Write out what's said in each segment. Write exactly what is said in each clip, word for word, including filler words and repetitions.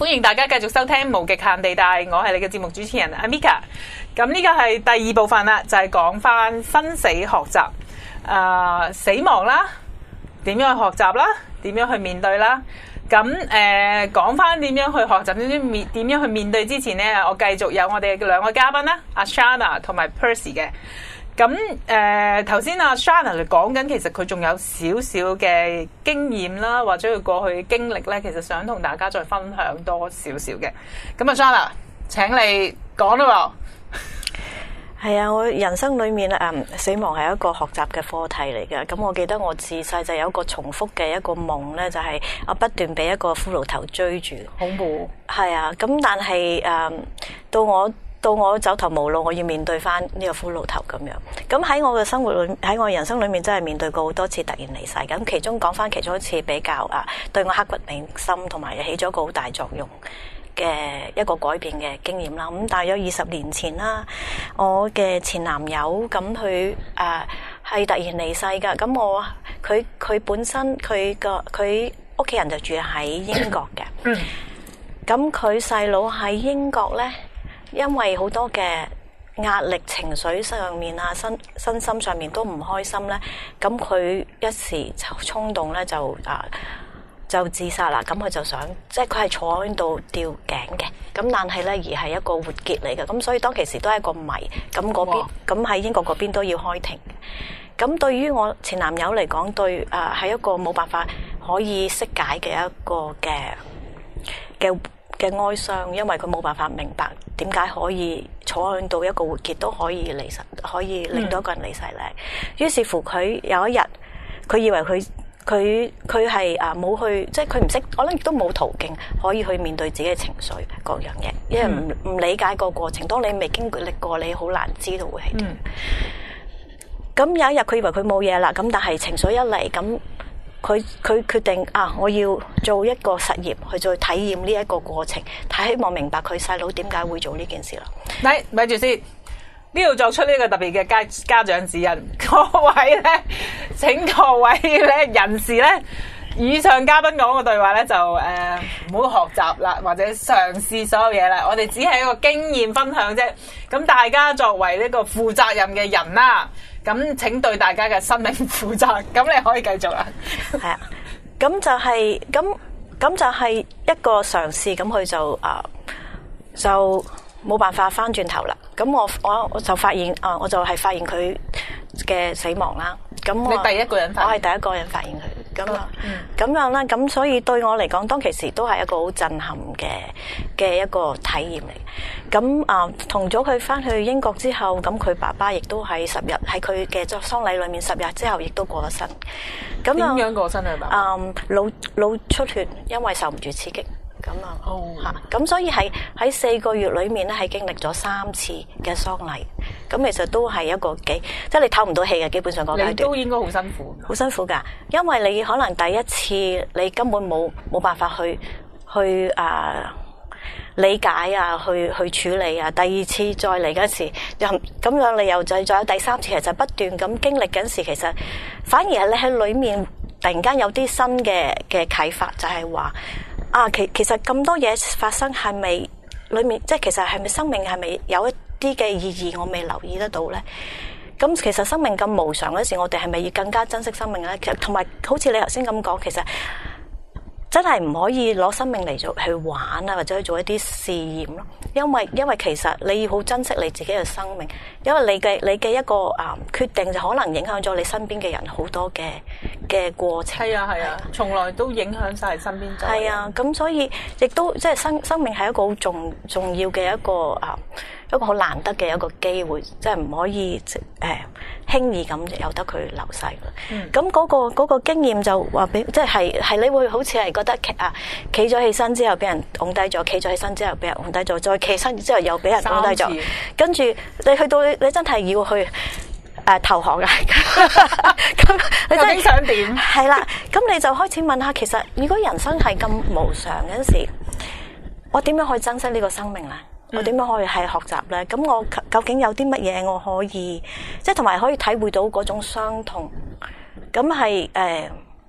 歡迎大家繼續收聽無極限地帶，我係你嘅節目主持人 Amika。咁呢個係第二部分啦，就係講翻生死學習，誒、呃、死亡啦，點樣去學習啦，點樣去面對啦。咁誒講翻點樣去學習，點樣面點樣去面對之前呢，我繼續有我哋嘅兩個嘉賓啦，阿 Shana 同埋 Percy 嘅。咁誒頭先阿 Shana 嚟講緊，其實佢仲有少少嘅經驗啦，或者佢過去嘅經歷咧，其實想同大家再分享多少少嘅。咁啊 Shana，請你講啦喎。 係啊，我人生裏面誒死亡係一個學習嘅課題嚟嘅。咁我記得我自細就有一個重複嘅一個夢咧，就係、是、我不斷俾一個骷髏頭追住， 恐怖。係啊，咁但係誒、嗯、到我到我走投無路，我要面對翻呢個骷髏頭咁樣。咁喺我嘅生活裏，喺我人生裏面真係面對過好多次突然離世。咁其中講翻其中一次比較啊，對我刻骨銘心，同埋起咗一個好大作用嘅一個改變嘅經驗啦。咁大約二十年前啦，我嘅前男友咁佢誒係突然離世噶。咁我佢佢本身佢個佢屋企人就住喺英國嘅。咁佢細佬喺英國咧，因為好多嘅壓力、情緒上面啊、身身心上面都唔開心咧，咁佢一時衝動咧就啊就自殺啦。咁佢就想，即係佢係坐喺度吊頸嘅，咁但係咧而係一個活結嚟嘅，咁所以當其時都係一個謎。咁嗰邊咁喺英國嗰邊都要開庭。咁對於我前男友嚟講，對啊係一個冇辦法可以釋解嘅一個嘅嘅嘅哀傷，因為佢冇辦法明白點解可以坐喺度一個活結都可以離世，可以令到一個人離世咧。於、嗯、是乎佢有一日，佢以為佢佢佢係啊冇去，即係佢唔識，我諗亦都冇途徑可以去面對自己嘅情緒各樣嘢，因為唔唔、嗯、理解個過程。當你未經歷過，你好難知道會係點。咁、嗯、有一日佢以為佢冇嘢啦，咁但係情緒一嚟咁。佢佢決定啊！我要做一個實驗，去再體驗呢一個過程，睇希望明白佢細佬點解會做呢件事啦。咪咪住先，呢度作出呢個特別嘅家家長指引，各位咧，請各位咧人士咧，以上嘉賓講嘅對話咧就誒唔好學習啦，或者嘗試所有嘢啦。我哋只係一個經驗分享啫。咁大家作為呢個負責任嘅人啦。咁請對大家嘅生命負責，咁你可以繼續啦。 係啊，咁就係咁咁就係一個嘗試，咁佢就啊就冇辦法翻轉頭啦。咁我我我就發現啊，我就係發現佢嘅死亡啦。咁我你第一個人發現， 我係第一個人發現佢。咁啊，咁樣啦，咁所以對我嚟講，當其時都係一個好震撼嘅嘅一個體驗嚟。咁啊，同咗佢翻去英國之後，咁佢爸爸亦都喺十日喺佢嘅葬禮裏面十日之後，亦都過咗身。咁點樣過身啊？爸爸啊，腦腦出血，因為受唔住刺激。咁啊，嚇！咁所以係喺四個月裏面咧，係經歷咗三次嘅喪禮。咁其實都係一個幾，即係你唞唔到氣嘅，基本上嗰階段。 你都應該好辛苦。 好辛苦㗎，因為你可能第一次你根本冇冇辦法去去啊理解啊，去去處理啊。第二次再嚟嗰時，又咁樣你又再再有第三次，其實不斷咁經歷緊時，其實反而係你喺裡面突然間有啲新嘅嘅啟發，就係話。啊，其其實咁多嘢發生係咪裏面，即係其實係咪生命係咪有一啲嘅意義我未留意得到咧？咁其實生命咁無常嗰時，我哋係咪要更加珍惜生命咧？其實同埋好似你頭先咁講，其實真係唔可以攞生命嚟做去玩啊，或者去做一啲試驗咯。因為因為其實你要好珍惜你自己嘅生命，因為你嘅你嘅一個啊、嗯、決定就可能影響咗你身邊嘅人好多嘅嘅過程。 係啊係啊，從來都影響晒身邊。 係啊，咁所以亦都即係生生命係一個好重重要嘅一個啊一個好難得嘅一個機會，即係唔可以誒、呃、輕易咁由得佢流逝。嗯，咁嗰、嗰個嗰個經驗就話俾，即係係你會好似係覺得啊，企咗起身之後俾人拱低咗，企咗起身之後俾人拱低咗，再企身之後又俾人拱低咗，跟住你去到你你真係要去誒、呃、投降嘅，咁你真係想點？係啦，咁你就開始問下，其實如果人生係咁無常嗰陣時，我點樣可以珍惜呢個生命咧？我點樣可以係學習咧？咁我究竟有啲乜嘢我可以，即係同埋可以體會到嗰種傷痛？咁係誒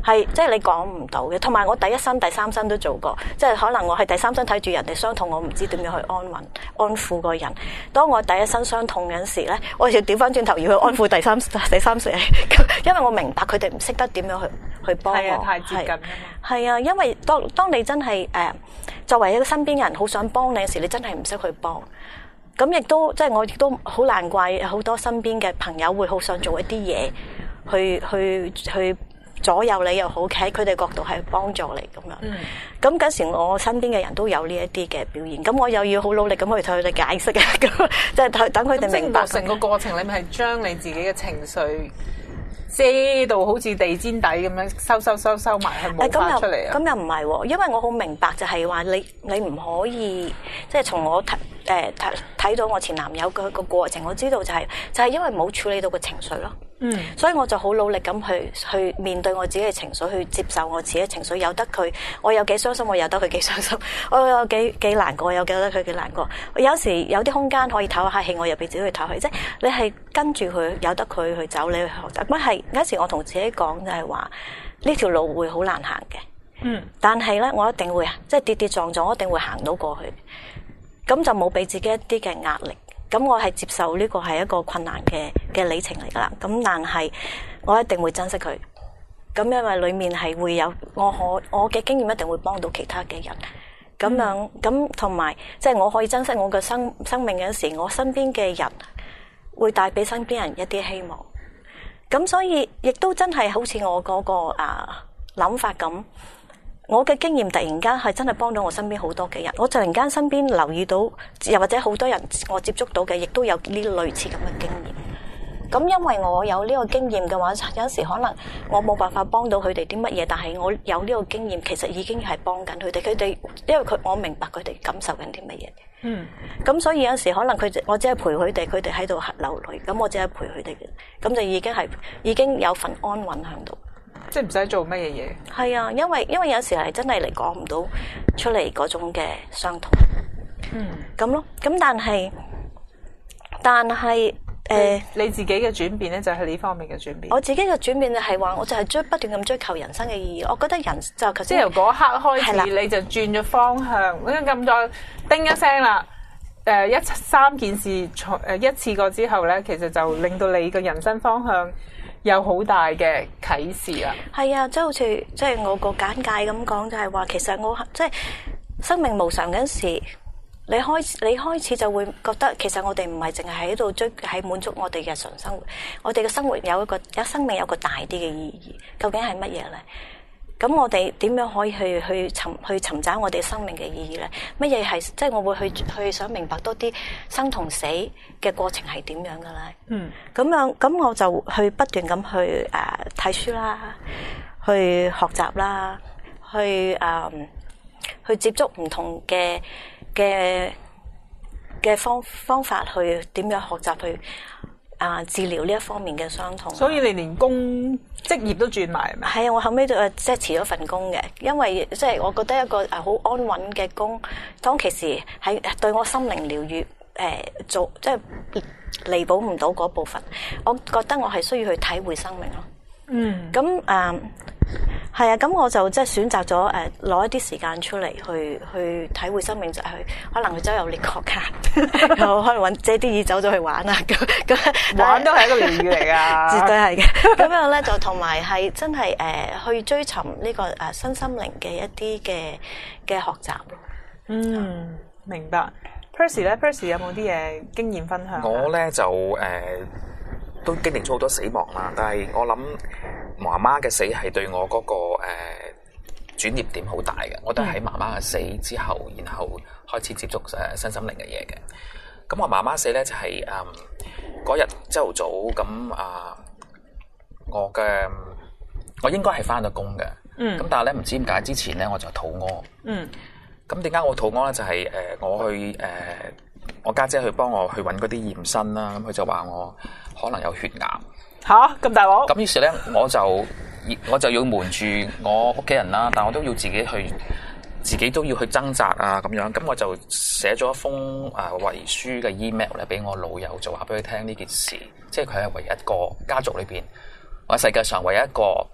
係即係你講唔到嘅。同埋我第一身、第三身都做過，即係可能我係第三身睇住人哋傷痛，我唔知點樣去安穩、安撫個人。當我第一身傷痛嗰陣時咧，我要調翻轉頭要去安撫第三、第三世，因為我明白佢哋唔識得點樣去去幫我。 係啊，太接近啊嘛。 係啊，因為當當你真係誒、呃、作為一個身邊人好想幫你嘅時，你真係唔識去幫。咁亦都即係我亦都好難怪好多身邊嘅朋友會好想做一啲嘢，去去去左右你又好，企喺佢哋角度係幫助你咁樣。咁嗰、嗯、時我身邊嘅人都有呢一啲嘅表現，咁我又要好努力咁去同佢哋解釋啊，咁即係等佢哋明白。 成個過程你咪係將你自己嘅情緒遮到好似地氈底咁樣收收收收埋，係冇發出嚟啊！ 咁又唔係喎，因為我好明白就係話你你唔可以即係從我睇誒睇睇到我前男友嘅個過程，我知道就係、是、就係、是、因為冇處理到個情緒咯。嗯，所以我就好努力咁去去面對我自己嘅情緒，去接受我自己嘅情緒，由得佢，我有幾傷心，我由得佢幾傷心；我有幾幾難過，我有幾得佢幾難過。我有時有啲空間可以唞下氣，我又俾自己去唞氣。即係你係跟住佢，由得佢去走，你去學習。咁係有時我同自己講就係話，呢條路會好難行嘅。嗯，但係咧，我一定會即係跌跌撞撞，我一定會行到過去。咁就冇俾自己一啲嘅壓力。咁我係接受呢個係一個困難嘅嘅里程嚟噶啦，咁但係我一定會珍惜佢，咁因為裏面係會有我可我嘅經驗一定會幫到其他嘅人，咁樣咁同埋即係我可以珍惜我嘅生生命嘅時，我身邊嘅人會帶俾身邊人一啲希望，咁所以亦都真係好似我嗰個啊諗法咁。我嘅經驗突然間係真係幫到我身邊好多嘅人，我突然間身邊留意到，又或者好多人我接觸到嘅，亦都有呢類似咁嘅經驗。咁因為我有呢個經驗嘅話，有時可能我冇辦法幫到佢哋啲乜嘢，但係我有呢個經驗，其實已經係幫緊佢哋。佢哋因為佢我明白佢哋感受緊啲乜嘢。嗯。咁所以有時可能佢我只係陪佢哋，佢哋喺度流淚，咁我只係陪佢哋嘅，咁就已經係已經有份安穩喺度。 即係唔使做乜嘢嘢。係啊，因為因為有時係真係嚟講唔到出嚟嗰種嘅傷痛。嗯。咁咯，咁但係但係誒，呃、 你自己嘅轉變咧，就係呢方面嘅轉變。 我自己嘅轉變就係話，我就係追不斷咁追求人生嘅意義。我覺得人就即係由嗰一刻開始，的你就轉咗方向。咁再叮一聲啦，誒一三件事誒一次過之後咧，其實就令到你嘅人生方向有好大嘅啟示啦。 係啊，即係好似即係我個簡介咁講，就係話其實我即係生命無常嗰陣時，你開始你開始就會覺得其實我哋唔係淨係喺度追喺滿足我哋日常生活，我哋嘅生活有一個有生命有個大啲嘅意義，究竟係乜嘢咧？咁我哋點樣可以去去尋去尋找我哋生命嘅意義咧？乜嘢係即係我會去去想明白多啲生同死嘅過程係點樣嘅咧？嗯，咁樣咁我就去不斷咁去誒睇、呃、書啦，去學習啦，去誒、呃、去接觸唔同嘅嘅嘅方方法去點樣學習去啊、呃、治療呢一方面嘅傷痛。 所以你連工職業都轉埋係咪？ 係啊，我後尾就即係辭咗份工嘅，因為即係我覺得一個誒好安穩嘅工，當其時係對我心靈療愈誒做即係彌補唔到嗰部分。我覺得我係需要去體會生命咯。嗯，咁誒係啊，咁我就即係選擇咗誒攞一啲時間出嚟去去體會生命，就係去可能去周遊列國㗎，又可能揾借啲意走咗去玩啊咁咁。 玩都係一個療愈嚟㗎， 絕對係嘅。咁樣咧就同埋係真係誒去追尋呢個誒身心靈嘅一啲嘅嘅學習咯。 嗯，明白。Percy 咧 ，Percy 有冇啲嘢經驗分享？ 我咧就誒。呃都經歷咗好多死亡啦，但係我諗媽媽嘅死係對我嗰、那個誒、呃、轉捩點好大嘅。我都係喺媽媽嘅死之後，然後開始接觸誒身心靈嘅嘢嘅。咁我媽媽死咧就係誒嗰日朝頭早咁啊、呃，我嘅我應該係返咗工嘅。嗯。咁但係咧唔知點解之前咧我就肚屙。嗯。咁點解我肚屙咧？就係、是、誒、呃、我去誒、呃、我家姐，姐去幫我去揾嗰啲驗身啦。咁佢就話我可能有血癌。 吓，咁大鑊！ 咁於是咧，我就我就要瞞住我屋企人啦，但我都要自己去，自己都要去掙扎啊咁樣。咁我就寫咗一封誒遺書嘅 email 咧，俾我老友，就話俾佢聽呢件事。即係佢係唯一一個家族裏邊，或者世界上唯一一個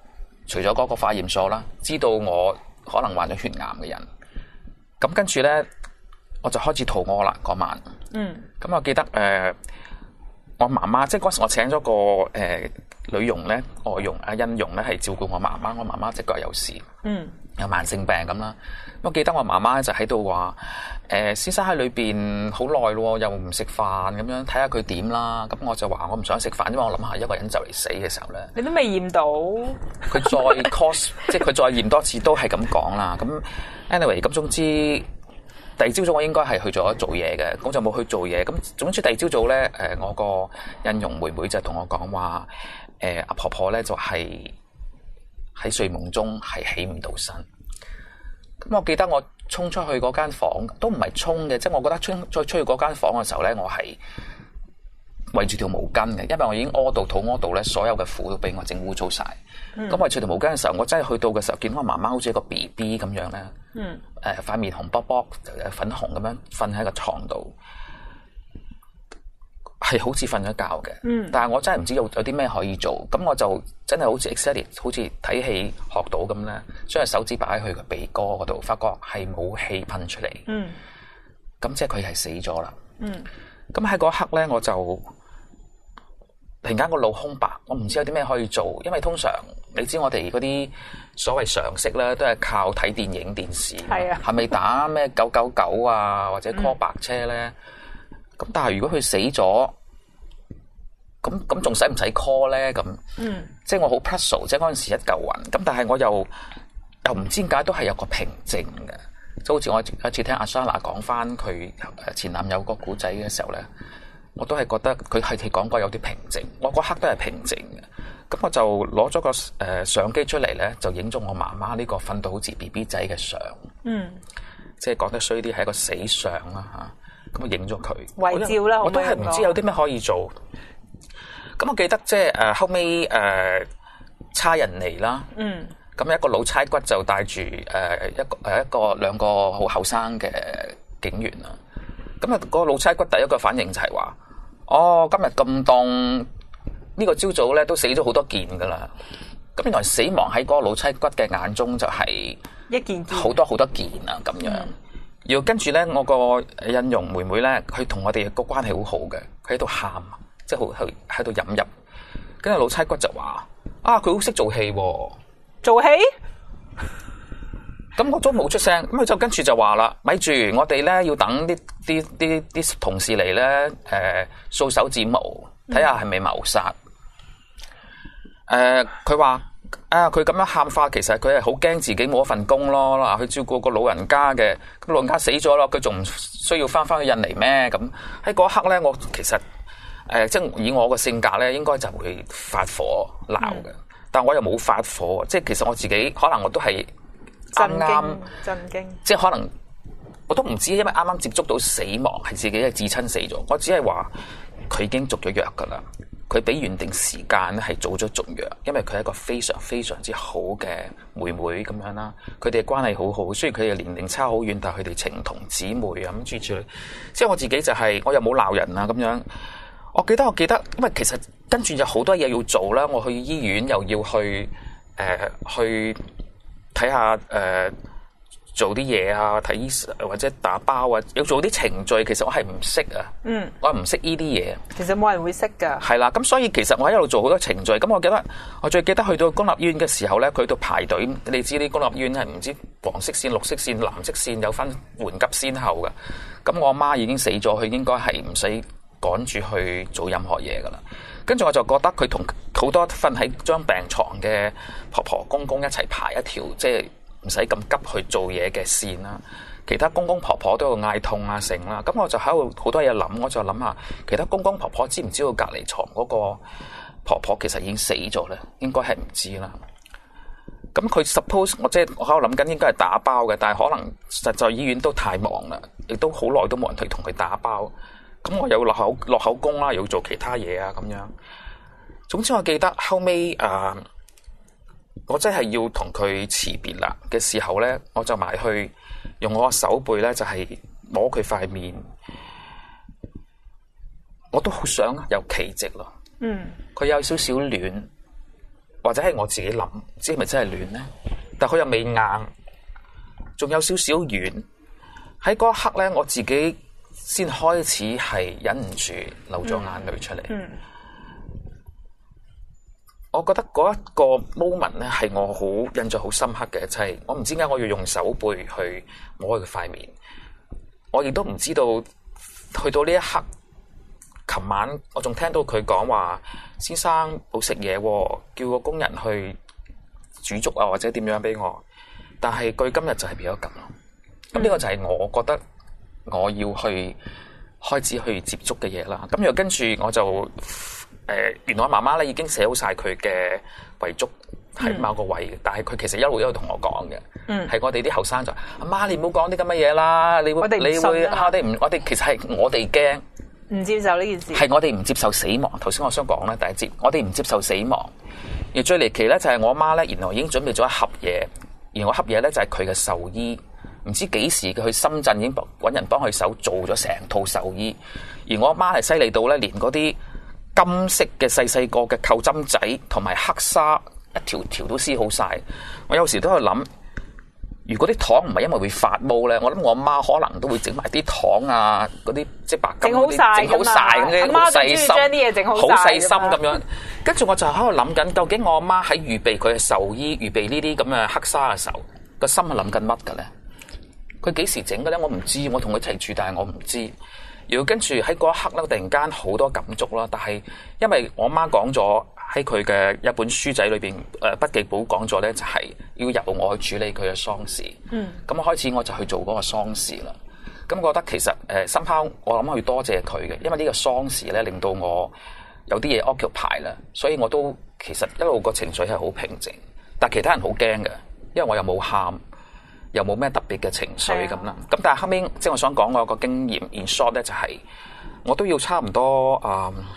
除咗嗰個化驗所啦，知道我可能患咗血癌嘅人。咁跟住咧，我就開始肚屙啦嗰晚。嗯。咁我記得誒、呃，我媽媽即係嗰時我請咗個誒、呃、女傭咧，外傭阿欣傭咧係照顧我媽媽。我媽媽隻腳有事，嗯，有慢性病咁啦。我記得我媽媽就喺度話：誒、呃、先生喺裏邊好耐咯，又唔食飯咁樣，睇下佢點啦。咁我就話我唔想食飯，因為我諗下一個人就嚟死嘅時候咧， 你都未驗到。 佢再 cos 即係佢再驗多次都係咁講啦。咁 anyway 咁總之第二朝早我應該係去咗做嘢嘅，咁就冇去做嘢。咁總之第二朝早咧，誒我個印傭妹妹就同我講話：誒阿婆婆咧就係喺睡夢中係起唔到身。咁我記得我衝出去嗰間房，都唔係衝嘅，即係我覺得衝再出去嗰間房嘅時候咧，我係圍住條毛巾嘅，因為我已經屙到肚屙到咧，所有嘅褲都俾我整污糟晒。咁圍住條毛巾嘅時候，我真係去到嘅時候，見到我媽媽好似一個 B B 咁樣咧，誒塊面紅卜卜、粉紅咁樣瞓喺個床度，係好似瞓咗覺嘅。嗯、但係我真係唔知有有啲咩可以做，咁我就真係好似 exactly 好似睇戲學到咁咧，將隻手指擺喺佢個鼻哥嗰度，發覺係冇氣噴出嚟。咁、嗯、即係佢係死咗啦。咁喺嗰刻咧，我就突然間個腦空白，我唔知有啲咩可以做，因為通常你知我哋嗰啲所謂常識咧，都係靠睇電影、電視，係啊，係咪打咩九九九啊，或者 call 白車咧？咁、嗯、但係如果佢死咗，咁咁仲使唔使 call 咧？咁，嗯，即係我好 puzzle，即係嗰陣時一嚿雲。咁但係我又又唔知點解都係有個平靜嘅，就好似我有一次聽阿 Sana 講翻佢前男友個古仔嘅時候咧，我都係覺得佢係講過有啲平靜。我嗰刻都係平靜嘅。咁我就攞咗個誒、呃、相機出嚟咧，就影咗我媽媽呢個瞓到好似 B B 仔嘅相。嗯，即係講得衰啲係一個死相啦嚇。咁我影咗佢遺照啦，我都係唔知有啲咩可以做。咁我記得即係誒後尾誒差人嚟啦。嗯。咁一個老差骨就帶住誒一個誒一個兩個好後生嘅警員啦。咁啊，嗰個老差骨第一個反應就係話：哦，今日咁凍，呢個朝早咧都死咗好多件噶啦。咁原來死亡喺嗰個老差骨嘅眼中就係一件好多好多件啊咁樣。要跟住咧，我個印傭妹妹咧，佢同我哋個關係好好嘅，佢喺度喊，即係好喺喺度飲入。跟住老差骨就話：啊，佢好識做戲喎， 做戲。 咁我都冇出聲，咁佢就跟住就話啦：咪住，我哋咧要等啲啲啲啲同事嚟咧，誒、呃、掃手指模，睇下係咪謀殺。誒、呃，佢話。啊！佢咁樣喊法，其實佢係好驚自己冇一份工咯。嗱，佢照顧個老人家嘅，咁老人家死咗咯，佢仲唔需要翻翻去印尼咩？咁喺嗰一刻咧，我其實誒、呃，即係以我個性格咧，應該就會發火鬧嘅。嗯、但我又冇發火，即係其實我自己可能我都係啱啱震驚， 即係可能我都唔知，因為啱啱接觸到死亡，係自己係至親死咗。我只係話佢已經續咗約噶啦。佢比原定時間咧係早咗續約，因為佢係一個非常非常之好嘅妹妹咁樣啦。佢哋嘅關係好好，雖然佢哋年齡差好遠，但係佢哋情同姊妹啊咁諸如。即係我自己就係、是、我又冇鬧人啊咁樣。我記得我記得，因為其實跟住有好多嘢要做啦。我去醫院又要去誒、呃、去睇下誒。呃做啲嘢啊，睇醫生或者打包啊，要做啲程序，其實我係唔識啊。嗯，我係唔識呢啲嘢。 其實冇人會識噶。係啦，咁所以其實我喺度做好多程序。咁我記得我最記得去到公立醫院嘅時候咧，佢喺度排隊。你知啲公立醫院係唔知黃色線、綠色線、藍色線有分緩急先後噶。咁我阿媽已經死咗，佢應該係唔使趕住去做任何嘢噶啦。跟住我就覺得佢同好多瞓喺張病床嘅婆婆公公一齊排一條即係。唔使咁急去做嘢嘅線啦，其他公公婆婆都要嗌痛啊成啦，咁我就喺度好多嘢諗，我就諗下其他公公婆婆知唔知道隔離床嗰個婆婆其實已經死咗咧？應該係唔知啦。咁佢 suppose 我即係我喺度諗緊應該係打包嘅，但係可能實在醫院都太忙啦，亦都好耐都冇人去同佢打包。咁我又落口落口供啦，又要做其他嘢啊咁樣。總之我記得後尾啊。呃我真係要同佢辭別啦嘅時候咧，我就埋去用我個手背咧，就係摸佢塊面，我都好想有奇蹟咯。嗯，佢有少少暖， 或者係我自己諗，唔知係咪真係暖咧？但佢又未硬，仲有少少軟。喺嗰一刻咧，我自己先開始係忍唔住流咗眼淚出嚟。嗯嗯、我覺得嗰一個 moment 咧係我好印象好深刻嘅，就係、是、我唔知點解我要用手背去摸佢塊面，我亦都唔知道去到呢一刻。琴晚我仲聽到佢講話，先生冇食嘢，叫個工人去煮粥啊，或者點樣俾我。但係佢今日就係變咗咁咯。咁呢、嗯、個就係我覺得我要去開始去接觸嘅嘢啦。咁又跟住我就誒、呃，原來我媽媽咧已經寫好晒佢嘅遺囑喺某個位，嗯、但係佢其實一路一路同我講嘅，係、嗯、我哋啲後生就阿媽，你唔好講啲咁嘅嘢啦，你會你會我哋唔我哋其實係我哋驚。 唔接受呢件事，係我哋唔接受死亡。頭先我想講咧，第一節我哋唔接受死亡，而最離奇咧就係我阿媽咧，原來已經準備咗一盒嘢，而我盒嘢咧就係佢嘅壽衣，唔知幾時佢去深圳已經揾人幫佢手做咗成套壽衣，而我阿媽係犀利到咧，連嗰啲金色嘅細細個嘅扣針仔同埋黑紗一條條都撕好晒。我有時都喺度諗。如果啲糖唔係因為會發毛咧，我諗我阿媽可能都會整埋啲糖啊，嗰啲即係白金嗰啲整好晒咁嘅，好細心，將啲嘢整好晒，好細心咁樣。跟住我就喺度諗緊，究竟我阿媽喺預備佢嘅壽衣、預備呢啲咁嘅黑紗嘅時候，個心係諗緊乜嘅咧？佢幾時整嘅咧？我唔知，我同佢一齊住，但係我唔知。如果跟住喺嗰一刻咧，突然間好多感觸啦。但係因為我阿媽講咗。喺佢嘅一本書仔裏邊，誒筆記簿講咗咧，就係要由我去處理佢嘅喪事。嗯，咁開始我就去做嗰個喪事啦。咁覺得其實誒深刻，我諗去多謝佢嘅，因為呢個喪事咧令到我有啲嘢 occupy 啦，所以我都其實一路個情緒係好平靜。但係其他人好驚嘅，因為我又冇喊，又冇咩特別嘅情緒咁啦。咁但係後尾即係我想講我個經驗 in short 咧，就係我都要差唔多啊。嗯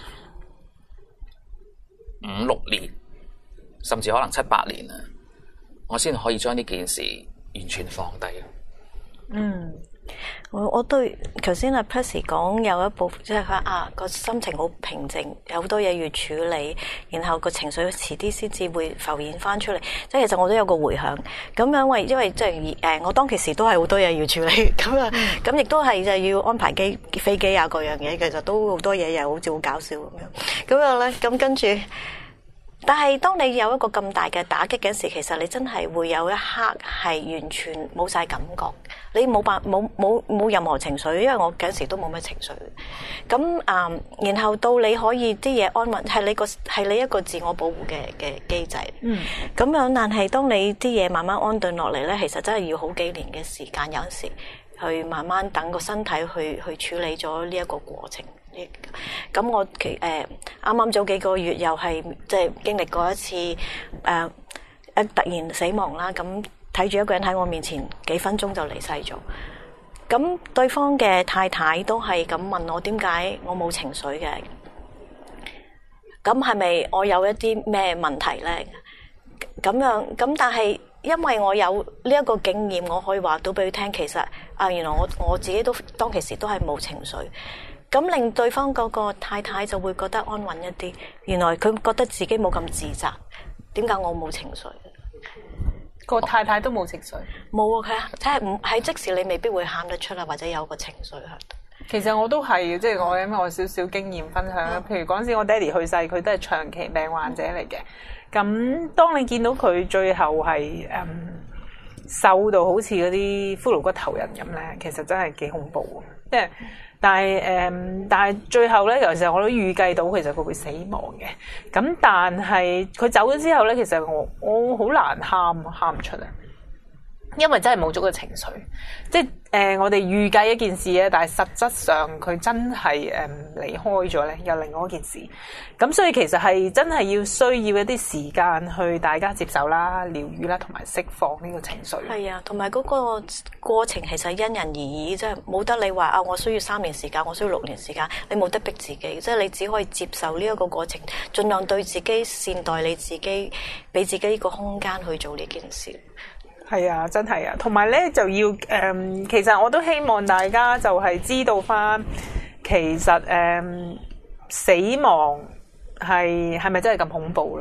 五六年，甚至可能七八年啊，我先可以將呢件事完全放低。 嗯，我我對頭先阿 Percy 講有一部分，即係佢啊個心情好平靜，有好多嘢要處理，然後個情緒遲啲先至會浮現翻出嚟。即係其實我都有個回響，咁因為因為即係誒，我當其時都係好多嘢要處理，咁啊，咁亦都係就要安排機飛機啊，各樣嘢，其實都好多嘢又好似好搞笑咁樣。咁樣咧，咁跟住。但係當你有一個咁大嘅打擊嘅時，其實你真係會有一刻係完全冇晒感覺，你冇辦冇冇冇任何情緒，因為我嗰時都冇咩情緒。咁啊、嗯，然後到你可以啲嘢安穩，係你個係你一個自我保護嘅嘅機制。嗯。咁樣，但係當你啲嘢慢慢安頓落嚟咧，其實真係要好幾年嘅時間，有陣時去慢慢等個身體去去處理咗呢一個過程。咁我其誒啱啱早幾個月又係即係經歷過一次誒誒、呃、突然死亡啦，咁睇住一個人喺我面前幾分鐘就離世咗。咁對方嘅太太都係咁問我點解我冇情緒嘅？咁係咪我有一啲咩問題咧？咁樣咁但係因為我有呢一個經驗，我可以話到俾佢聽，其實啊原來我我自己都當其時都係冇情緒。咁令對方嗰個太太就會覺得安穩一啲，原來佢覺得自己冇咁自責。點解我冇情緒？ 個太太都冇情緒？ 冇啊，佢即係唔係即時你未必會喊得出啦，或者有個情緒喺度。 其實我都係，即係我因為我少少經驗分享啦。譬如嗰陣時我爹哋去世，佢都係長期病患者嚟嘅。咁當你見到佢最後係誒瘦到好似嗰啲骷髏骨頭人咁咧，其實真係幾恐怖。即係。但係誒、嗯，但係最後咧，有時候我都預計到其實佢會死亡嘅。咁但係佢走咗之後咧，其實我我好難喊，喊唔出嚟，因為真係冇咗個情緒。即係誒、呃，我哋預計一件事咧，但係實質上佢真係誒離開咗咧，又另外一件事。咁所以其實係真係要需要一啲時間去大家接受啦、療癒啦，同埋釋放呢個情緒。 係啊，同埋嗰個過程其實因人而異，即係冇得你話啊，我需要三年時間，我需要六年時間，你冇得逼自己，即係你只可以接受呢一個過程，盡量對自己善待你自己，俾自己呢個空間去做呢件事。 係啊，真係啊，同埋咧就要誒、嗯，其實我都希望大家就係知道翻，其實誒、嗯、死亡係係咪真係咁恐怖咯？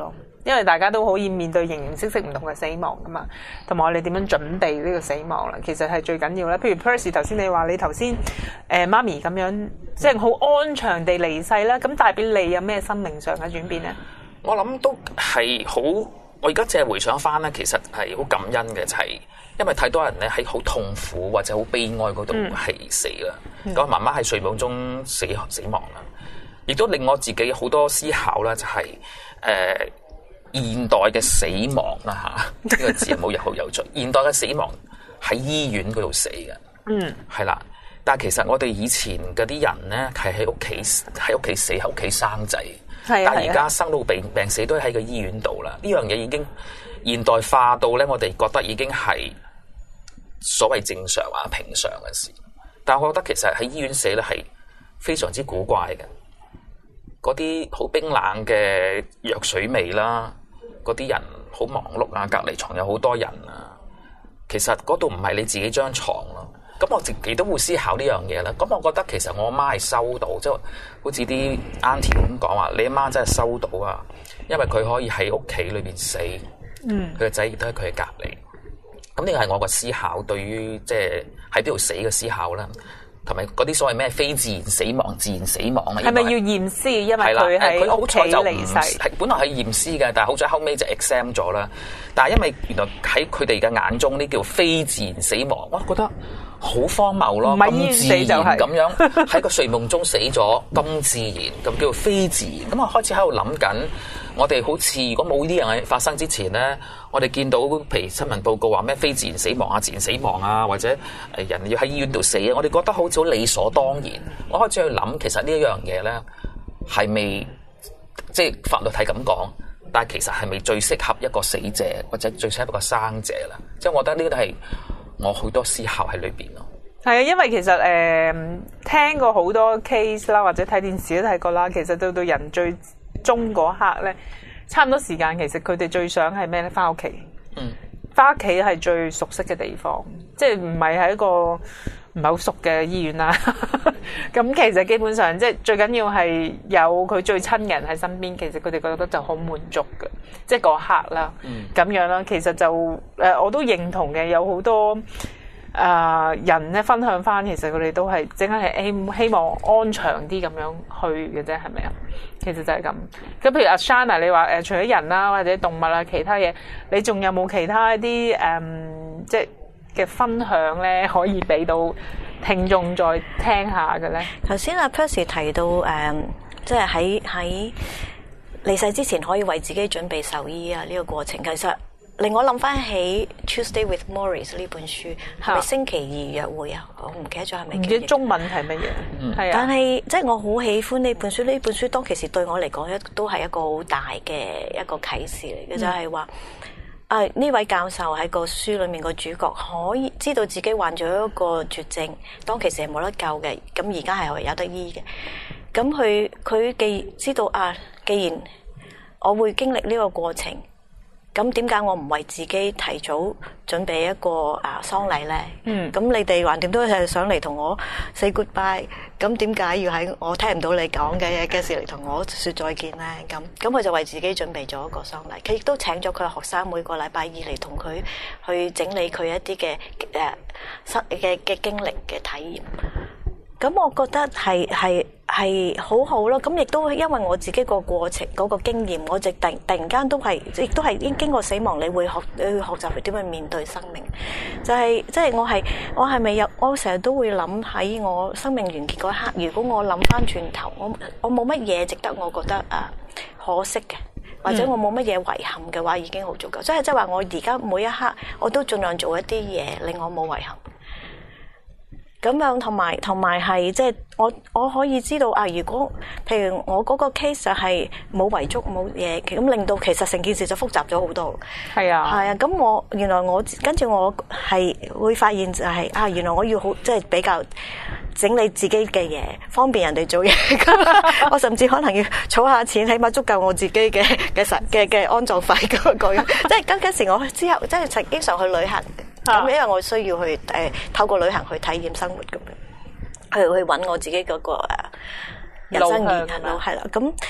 因為大家都可以面對形形色色唔同嘅死亡噶嘛，同埋我哋點樣準備呢個死亡啦，其實係最緊要啦。譬如 Percy 頭先你話你頭先誒媽咪咁樣，即係好安詳地離世啦，咁代表你有咩生命上嘅轉變咧？ 我諗都係好，我而家淨係回想翻咧，其實係好感恩嘅，就係、是、因為太多人咧喺好痛苦或者好悲哀嗰度係死啦。咁媽媽喺睡夢中死死亡啦，亦都令我自己好多思考啦，就係、是、誒、呃、現代嘅死亡啦嚇，呢、這個字冇好有趣。現代嘅死亡喺醫院嗰度死嘅，嗯，係啦。但係其實我哋以前嗰啲人咧係喺屋企喺屋企死，喺屋企生仔。但係而家生老病病死都喺個醫院度啦，呢樣嘢已經現代化到咧，我哋覺得已經係所謂正常啊平常嘅事。但係我覺得其實喺醫院死咧係非常之古怪嘅，嗰啲好冰冷嘅藥水味啦，嗰啲人好忙碌啊，隔離床有好多人啊，其實嗰度唔係你自己張床咯。咁我自己都會思考呢樣嘢啦。咁我覺得其實我阿媽係收到，即係好似啲 auntie 咁講話，你阿媽真係收到啊，因為佢可以喺屋企裏邊死，嗯，佢個仔亦都喺佢嘅隔離。咁呢個係我個思考，對於即係喺邊度死嘅思考啦，同埋嗰啲所謂咩非自然死亡、自然死亡啊， 係咪要驗屍？因為佢喺屋企離世， 係本來係驗屍嘅，但係好彩後尾就 exempt 咗啦。但係因為原來喺佢哋嘅眼中呢叫非自然死亡，我覺得好荒謬咯，咁自然咁樣喺個睡夢中死咗，咁自然咁叫非自然。咁我開始喺度諗緊，我哋好似如果冇呢樣嘢發生之前咧，我哋見到譬如新聞報告話咩非自然死亡啊、自然死亡啊，或者誒人要喺醫院度死啊，我哋覺得好似好理所當然。我開始去諗，其實呢一樣嘢咧係咪即係法律係咁講，但係其實係咪最適合一個死者或者最適合一個生者啦？即係我覺得呢個都係我好多思考喺裏邊咯。 係啊，因為其實誒、呃、聽過好多 case 啦，或者睇電視都睇過啦。其實到到人最終嗰刻咧，差唔多時間，其實佢哋最想係咩咧？翻屋企，嗯，翻屋企係最熟悉嘅地方，即係唔係喺一個唔係好熟嘅醫院啦。咁其實基本上即係最緊要係有佢最親嘅人喺身邊，其實佢哋覺得就好滿足嘅，即係嗰刻啦，咁、嗯、樣啦。其實就誒、呃、我都認同嘅，有好多。誒、呃、人咧分享翻，其實佢哋都係淨係希希望安詳啲咁樣去嘅啫，係咪啊？其實就係咁。咁譬如阿 Shana，你話誒、呃、除咗人啦或者動物啊，其他嘢，你仲有冇其他一啲誒、嗯、即係嘅分享咧，可以俾到聽眾再聽下嘅咧？ 頭先阿 Percy 提到誒、嗯，即係喺喺離世之前可以為自己準備壽衣啊，呢、這個過程其實。令我諗翻起 Tuesday with Morrie 呢本書，係咪星期二約會啊？我唔記得咗係咪。 唔記得中文係乜嘢？ 嗯，係啊。但係即係我好喜歡呢本書，呢本書當其時對我嚟講，一都係一個好大嘅一個啟示嚟嘅，嗯、就係話，啊呢位教授喺個書裏面個主角可以知道自己患咗一個絕症，當其時係冇得救嘅，咁而家係有得醫嘅。咁佢佢既知道啊，既然我會經歷呢個過程。咁點解我唔為自己提早準備一個啊喪禮咧？嗯，咁你哋橫掂都係想嚟同我 say goodbye，咁點解要喺我聽唔到你講嘅嘢嘅時嚟同我說再見咧？咁咁佢就為自己準備咗一個喪禮，佢亦都請咗佢學生每個禮拜二嚟同佢去整理佢一啲嘅誒失嘅嘅經歷嘅體驗。咁我覺得係係係好好咯，咁亦都因為我自己個過程嗰個經驗，我直突突然間都係，亦都係經經過死亡，你會學你會學習點樣面對生命。就係即係我係我係咪有？我成日都會諗喺我生命完結嗰一刻，如果我諗翻轉頭，我我冇乜嘢值得我覺得啊可惜嘅，或者我冇乜嘢遺憾嘅話，已經好足夠。所以即係話我而家每一刻我都盡量做一啲嘢令我冇遺憾。咁樣同埋同埋係即係我我可以知道啊，如果譬如我嗰個 case 就係冇遺囑冇嘢，咁令到其實成件事就複雜咗好多。係啊，係啊，咁我原來我跟住我係會發現就係、是、啊，原來我要好即係比較整理自己嘅嘢，方便人哋做嘢。我甚至可能要儲下錢，起碼足夠我自己嘅嘅實嘅嘅安葬費嗰個樣。即係嗰時我之後即係經常去旅行。咁因為我需要去誒、呃、透過旅行去體驗生活咁樣，去去揾我自己嗰個誒人生意義咯，係啦。咁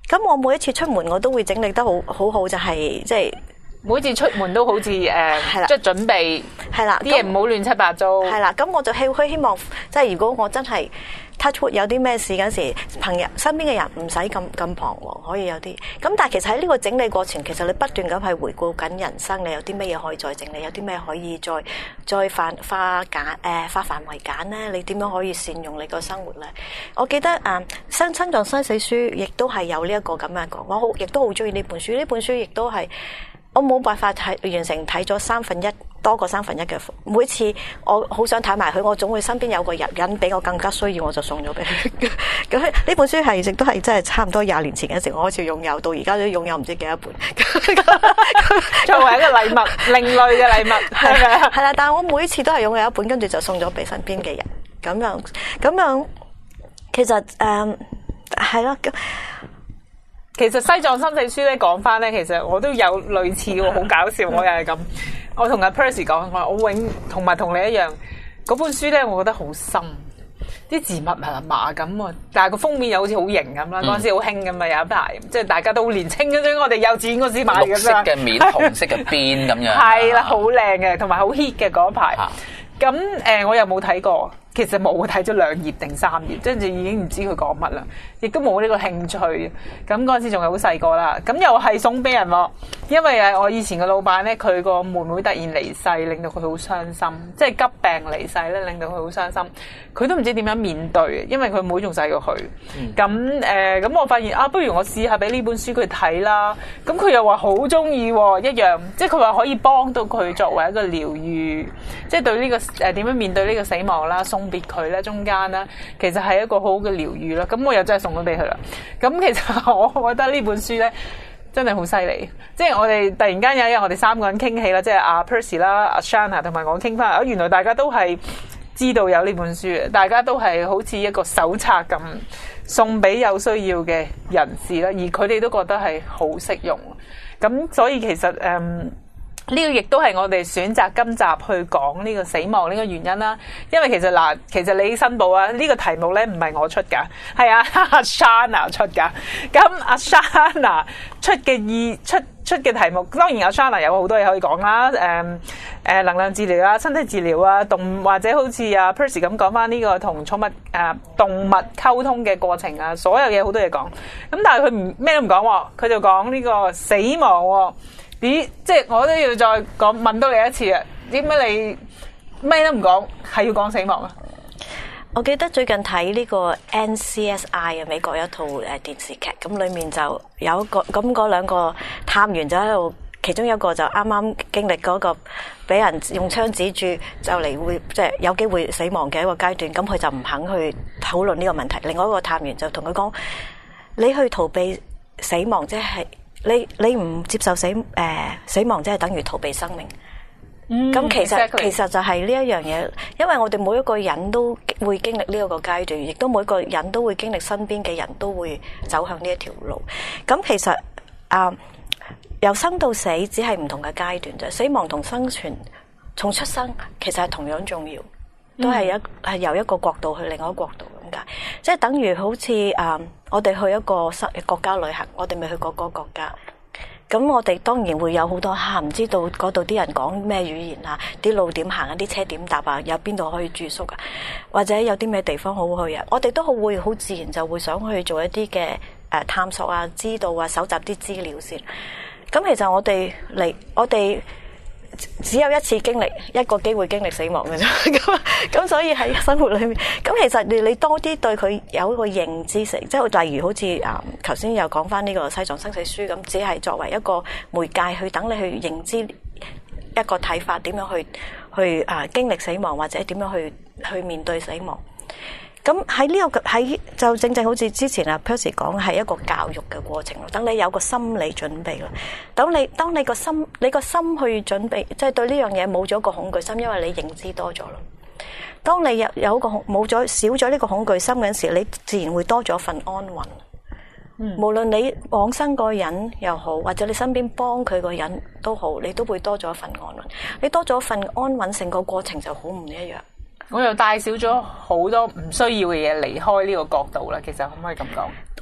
咁我每一次出門我都會整理得好好好，就係即係每次出門都好似誒， 係啦即係準備係啦， 啲嘢唔好亂七八糟。 係啦，咁我就希希望即係如果我真係 touch wood 有啲咩事嗰時，朋友身邊嘅人唔使咁咁彷徨，可以有啲。咁但係其實喺呢個整理過程，其實你不斷咁係回顧緊人生，你有啲咩嘢可以再整理，有啲咩可以再再化化簡誒化繁為簡咧？你點樣可以善用你個生活咧？我記得誒《生生狀生死書》亦都係有呢一個咁樣講，我好亦都好中意呢本書。呢本書亦都係我冇辦法睇完成睇咗三分一。多過三分一嘅，每次我好想睇埋佢，我總會身邊有個人人比我更加需要，我就送咗俾佢。咁呢本書係亦都係真係差唔多廿年前嘅時候，我開始擁有，到而家都擁有唔知幾多本。 作為一個禮物，另類嘅禮物，係咪啊？ 係啦，但係我每次都係擁有一本，跟住就送咗俾身邊嘅人。咁樣咁樣，其實誒係咯。嗯其實西藏生死書咧講翻咧，其實我都有類似喎，好搞笑，我又係咁。我同阿 Percy 講，我話我永同埋同你一樣，嗰本書咧，我覺得好深，啲字密密麻咁啊，但係個封面又好似好型咁啦。嗰陣時好興咁嘛，有一排即係大家都好年青嗰陣，我哋幼稚園嗰時買嘅。 綠色嘅面，紅色嘅邊咁樣。 係啦，好靚嘅，同埋好 hit 嘅嗰排。咁誒、呃，我又冇睇過。其實冇睇咗兩頁定三頁，跟住已經唔知佢講乜啦，亦都冇呢個興趣。咁嗰陣時仲係好細個啦，咁又係送俾人喎。因為誒我以前嘅老闆咧，佢個妹妹突然離世，令到佢好傷心，即係急病離世咧，令到佢好傷心。佢都唔知點樣面對，因為佢妹仲細過佢。咁誒咁我發現啊，不如我試下俾呢本書佢睇啦。咁佢又話好中意喎，一樣，即係佢話可以幫到佢作為一個療癒，即係對呢個誒點樣面對呢個死亡啦，送別佢咧，中間啦，其實係一個好好嘅療癒啦。咁我又真係送咗俾佢啦。咁其實我覺得呢本書咧真係好犀利。即係我哋突然間有一日，我哋三個人傾起啦，即係阿 Percy 啦、阿 Shana 同埋我傾翻啊，原來大家都係知道有呢本書嘅，大家都係好似一個手冊咁送俾有需要嘅人士啦，而佢哋都覺得係好適用。咁所以其實誒。嗯呢個亦都係我哋選擇今集去講呢個死亡呢個原因啦，因為其實嗱，其實你申報啊，呢個題目咧唔係我出噶，係阿 Shana 出噶。咁阿 Shana 出嘅意出出嘅題目，當然阿 Shana 有好多嘢可以講啦，誒、嗯、誒能量治療啊、身體治療啊，動或者好似阿 Percy 咁講翻呢個同寵物誒、啊、動物溝通嘅過程啊，所有嘢好多嘢講。咁但係佢唔咩都唔講，佢就講呢個死亡。咦，即係我都要再講問多你一次啊！點解你咩都唔講，係要講死亡啊？ 我記得最近睇呢個 N C S I 啊，美國有一套誒電視劇，咁裏面就有一個咁嗰兩個探員就喺度，其中一個就啱啱經歷嗰個俾人用槍指住就嚟會即係有機會死亡嘅一個階段，咁佢就唔肯去討論呢個問題。另外一個探員就同佢講：你去逃避死亡，即係。你你唔接受死誒、呃、死亡，即係等於逃避生命。咁、嗯、其實 exactly. 其實就係呢一樣嘢，因為我哋每一個人都會經歷呢一個階段，亦都每個人都會經歷身邊嘅人都會走向呢一條路。咁其實啊、呃，由生到死只係唔同嘅階段啫。死亡同生存，從出生其實係同樣重要，都係一係、嗯、由一個角度去另外一個角度咁解，即係等於好似啊。呃我哋去一個新國家旅行，我哋未去過嗰個國家，咁我哋當然會有好多嚇，唔知道嗰度啲人講咩語言啊，啲路點行啊，啲車點搭啊，有邊度可以住宿啊，或者有啲咩地方好去啊，我哋都好會好自然就會想去做一啲嘅誒探索啊，知道啊，搜集啲資料先。咁其實我哋嚟，我哋只有一次經歷，一個機會經歷死亡嘅啫。咁咁所以喺生活裏面，咁其實你你多啲對佢有一個認知性，即係例如好似啊頭先又講翻呢個西藏生死書咁，只係作為一個媒介去等你去認知一個睇法，點樣去去啊經歷死亡，或者點樣去去面對死亡。咁喺呢個喺就正正好似之前阿 Percy 講，係一個教育嘅過程咯。等你有個心理準備咯。等你當你個心你個心去準備，即係對呢樣嘢冇咗個恐懼心，因為你認知多咗咯。當你有有個冇咗少咗呢個恐懼心嗰陣時，你自然會多咗份安穩。嗯，無論你往生個人又好，或者你身邊幫佢個人都好，你都會多咗一份安穩。你多咗份安穩，成個過程就好唔一樣。我又帶少咗好多唔需要嘅嘢離開呢個角度啦，其實可唔可以咁講？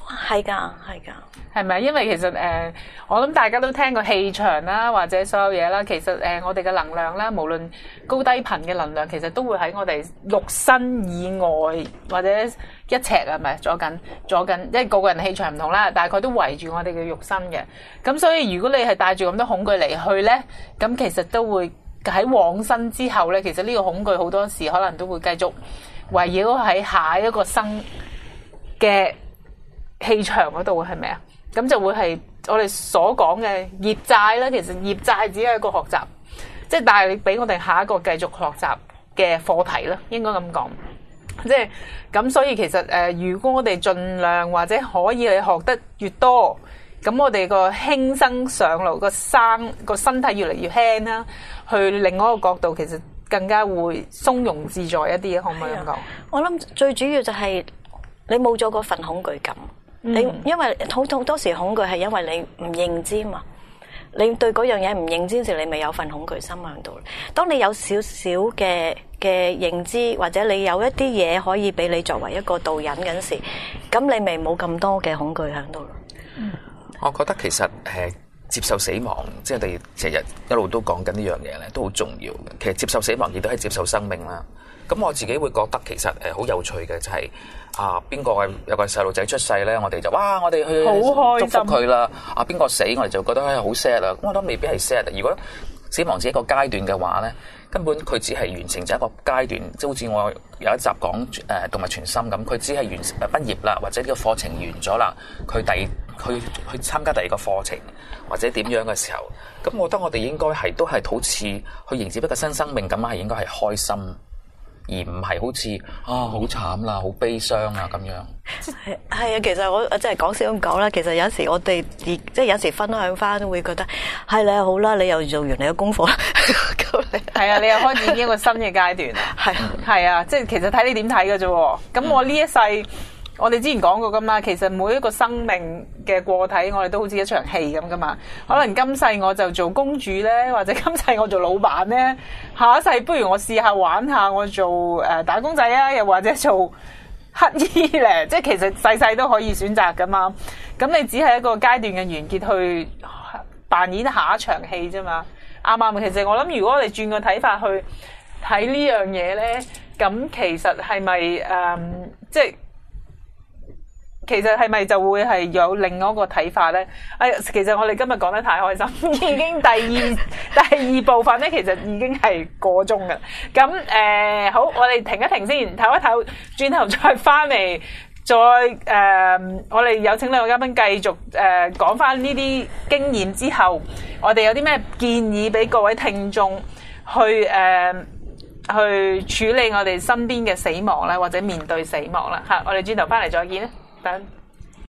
係㗎，係㗎。 係咪？因為其實誒、呃，我諗大家都聽過氣場啦，或者所有嘢啦。其實誒、呃，我哋嘅能量啦，無論高低頻嘅能量，其實都會喺我哋肉身以外或者一尺啊，咪左近左近，因為個個人氣場唔同啦，大概都圍住我哋嘅肉身嘅。咁所以如果你係帶住咁多恐懼嚟去咧，咁其實都會喺往生之後咧，其實呢個恐懼好多時可能都會繼續圍繞喺下一個生嘅氣場嗰度，係咪啊？咁就會係我哋所講嘅業債啦。其實業債只係一個學習，即係帶俾我哋下一個繼續學習嘅課題啦。應該咁講，即係咁。所以其實誒、呃，如果我哋盡量或者可以去學得越多，咁我哋個輕生上路個生個身體越嚟越輕啦。去另外一個角度，其實更加會鬆容自在一啲。可唔可以咁講？ 我諗最主要就係你冇咗嗰份恐懼感。你因為好好多時恐懼係因為你唔認知嘛，你對嗰樣嘢唔認知時，你咪有份恐懼心喺度。當你有少少嘅嘅認知，或者你有一啲嘢可以俾你作為一個導引嗰時，咁你咪冇咁多嘅恐懼喺度咯。 我覺得其實誒接受死亡，即係我哋成日一路都講緊呢樣嘢咧，都好重要嘅。其實接受死亡亦都係接受生命啦。咁我自己會覺得其實誒好有趣嘅就係、是、啊邊個有個細路仔出世咧，我哋就哇我哋去祝福佢啦。啊邊個死我哋就覺得唉好 sad 啦。咁我覺得未必係 sad。如果死亡只係一個階段嘅話咧，根本佢只係完成咗一個階段，即係好似我有一集講誒、呃、動物傳心咁，佢只係完成畢業啦，或者呢個課程完咗啦，佢第佢去參加第二個課程或者點樣嘅時候，咁我覺得我哋應該係都係好似去迎接一個新生命咁，係應該係開心。而唔係好似啊好慘啦，好悲傷啊咁樣。 係係啊，其實我我真係講笑咁講啦。其實有時我哋即係有時分享翻都會覺得係你好啦，你又做完你嘅功課啦。 係啊，你又開展一個新嘅階段啊。係係啊，即係其實睇你點睇嘅啫。咁我呢一世。嗯我哋之前講過噶嘛，其實每一個生命嘅個體，我哋都好似一場戲咁噶嘛。可能今世我就做公主咧，或者今世我做老闆咧，下一世不如我試下玩下我做誒打工仔啊，又或者做乞衣咧。即係其實世世都可以選擇噶嘛。咁你只係一個階段嘅完結去扮演下一場戲啫嘛。啱啱？其實我諗，如果我哋轉個睇法去睇呢樣嘢咧，咁其實係咪誒即係？其實係咪就會係有另外一個睇法咧？哎，其實我哋今日講得太開心，已經第二第二部分咧，其實已經係過鐘㗎。咁誒、呃，好，我哋停一停先，唞一唞，轉頭再翻嚟，再誒、呃，我哋有請兩位嘉賓繼續誒講翻呢啲經驗之後，我哋有啲咩建議俾各位聽眾去誒、呃、去處理我哋身邊嘅死亡咧，或者面對死亡啦嚇。我哋轉頭翻嚟再見啦。